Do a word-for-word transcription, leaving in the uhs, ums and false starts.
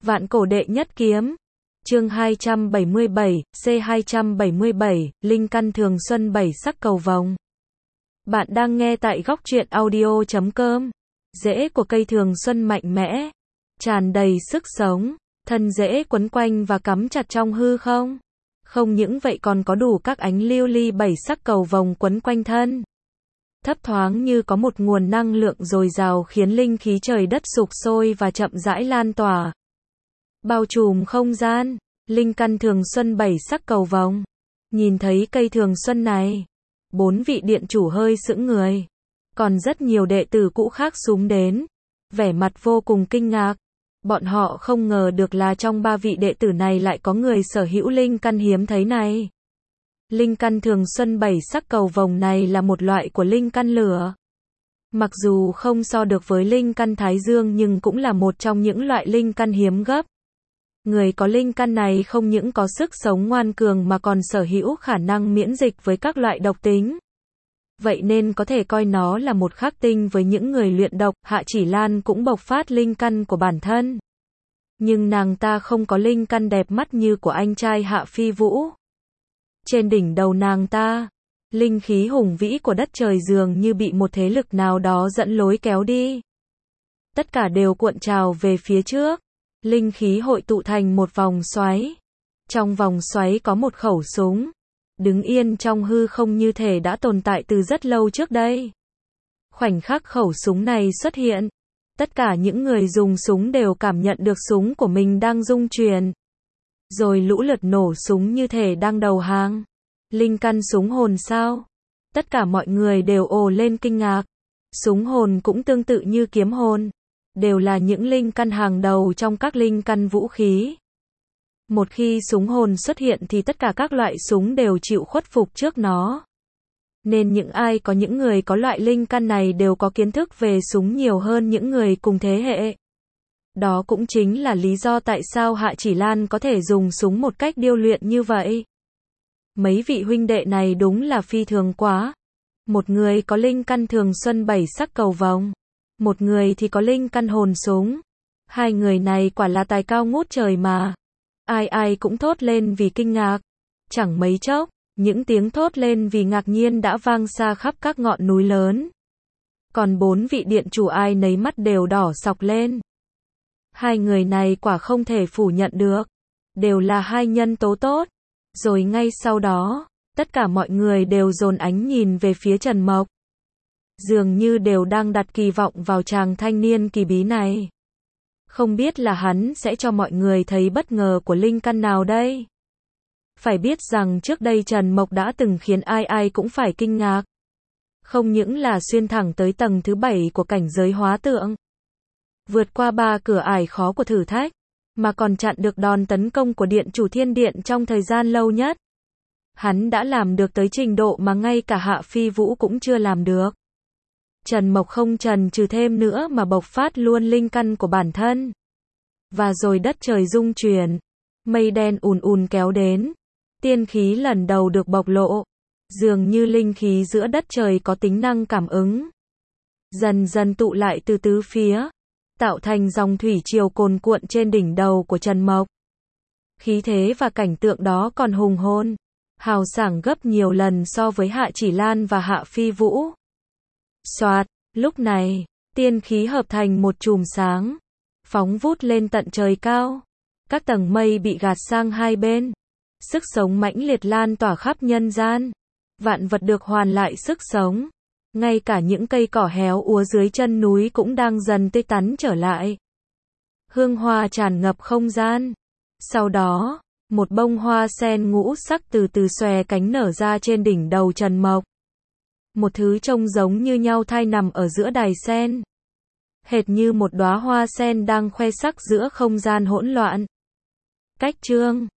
Vạn cổ đệ nhất kiếm. Chương hai trăm bảy mươi bảy, C hai trăm bảy mươi bảy, Linh căn thường xuân bảy sắc cầu vồng. Bạn đang nghe tại góc truyện audio chấm com. Rễ của cây thường xuân mạnh mẽ, tràn đầy sức sống, thân rễ quấn quanh và cắm chặt trong hư không. Không những vậy còn có đủ các ánh lưu ly bảy sắc cầu vồng quấn quanh thân. Thấp thoáng như có một nguồn năng lượng dồi dào khiến linh khí trời đất sục sôi và chậm rãi lan tỏa. Bao trùm không gian, linh căn thường xuân bảy sắc cầu vồng. Nhìn thấy cây thường xuân này, bốn vị điện chủ hơi sững người. Còn rất nhiều đệ tử cũ khác xúm đến, vẻ mặt vô cùng kinh ngạc. Bọn họ không ngờ được là trong ba vị đệ tử này lại có người sở hữu linh căn hiếm thấy này. Linh căn thường xuân bảy sắc cầu vồng này là một loại của linh căn lửa. Mặc dù không so được với linh căn thái dương nhưng cũng là một trong những loại linh căn hiếm gấp. Người có linh căn này không những có sức sống ngoan cường mà còn sở hữu khả năng miễn dịch với các loại độc tính. Vậy nên có thể coi nó là một khắc tinh với những người luyện độc. Hạ Chỉ Lan cũng bộc phát linh căn của bản thân. Nhưng nàng ta không có linh căn đẹp mắt như của anh trai Hạ Phi Vũ. Trên đỉnh đầu nàng ta, linh khí hùng vĩ của đất trời dường như bị một thế lực nào đó dẫn lối kéo đi. Tất cả đều cuộn trào về phía trước. Linh khí hội tụ thành một vòng xoáy. Trong vòng xoáy có một khẩu súng, đứng yên trong hư không như thể đã tồn tại từ rất lâu trước đây. Khoảnh khắc khẩu súng này xuất hiện, tất cả những người dùng súng đều cảm nhận được súng của mình đang rung chuyển. Rồi lũ lượt nổ súng như thể đang đầu hàng. Linh căn súng hồn sao? Tất cả mọi người đều ồ lên kinh ngạc. Súng hồn cũng tương tự như kiếm hồn, đều là những linh căn hàng đầu trong các linh căn vũ khí. Một khi súng hồn xuất hiện thì tất cả các loại súng đều chịu khuất phục trước nó. Nên những ai có những người có loại linh căn này đều có kiến thức về súng nhiều hơn những người cùng thế hệ. Đó cũng chính là lý do tại sao Hạ Chỉ Lan có thể dùng súng một cách điêu luyện như vậy. Mấy vị huynh đệ này đúng là phi thường quá. Một người có linh căn thường xuân bảy sắc cầu vồng, một người thì có linh căn hồn súng. Hai người này quả là tài cao ngút trời mà. Ai ai cũng thốt lên vì kinh ngạc. Chẳng mấy chốc, những tiếng thốt lên vì ngạc nhiên đã vang xa khắp các ngọn núi lớn. Còn bốn vị điện chủ ai nấy mắt đều đỏ sọc lên. Hai người này quả không thể phủ nhận được, đều là hai nhân tố tốt. Rồi ngay sau đó, tất cả mọi người đều dồn ánh nhìn về phía Trần Mộc. Dường như đều đang đặt kỳ vọng vào chàng thanh niên kỳ bí này. Không biết là hắn sẽ cho mọi người thấy bất ngờ của linh căn nào đây? Phải biết rằng trước đây Trần Mộc đã từng khiến ai ai cũng phải kinh ngạc. Không những là xuyên thẳng tới tầng thứ bảy của cảnh giới hóa tượng, vượt qua ba cửa ải khó của thử thách, mà còn chặn được đòn tấn công của Điện chủ Thiên Điện trong thời gian lâu nhất. Hắn đã làm được tới trình độ mà ngay cả Hạ Phi Vũ cũng chưa làm được. Trần Mộc không chần chừ thêm nữa mà bộc phát luôn linh căn của bản thân. Và rồi đất trời rung chuyển, mây đen ùn ùn kéo đến, tiên khí lần đầu được bộc lộ. Dường như linh khí giữa đất trời có tính năng cảm ứng, dần dần tụ lại từ tứ phía, tạo thành dòng thủy triều cuồn cuộn trên đỉnh đầu của Trần Mộc. Khí thế và cảnh tượng đó còn hùng hồn, hào sảng gấp nhiều lần so với Hạ Chỉ Lan và Hạ Phi Vũ. Soạt, lúc này, tiên khí hợp thành một chùm sáng, phóng vút lên tận trời cao. Các tầng mây bị gạt sang hai bên. Sức sống mãnh liệt lan tỏa khắp nhân gian. Vạn vật được hoàn lại sức sống. Ngay cả những cây cỏ héo úa dưới chân núi cũng đang dần tươi tắn trở lại. Hương hoa tràn ngập không gian. Sau đó, một bông hoa sen ngũ sắc từ từ xòe cánh nở ra trên đỉnh đầu Trần Mộc. Một thứ trông giống như nhau thai nằm ở giữa đài sen. Hệt như một đóa hoa sen đang khoe sắc giữa không gian hỗn loạn. Cách chương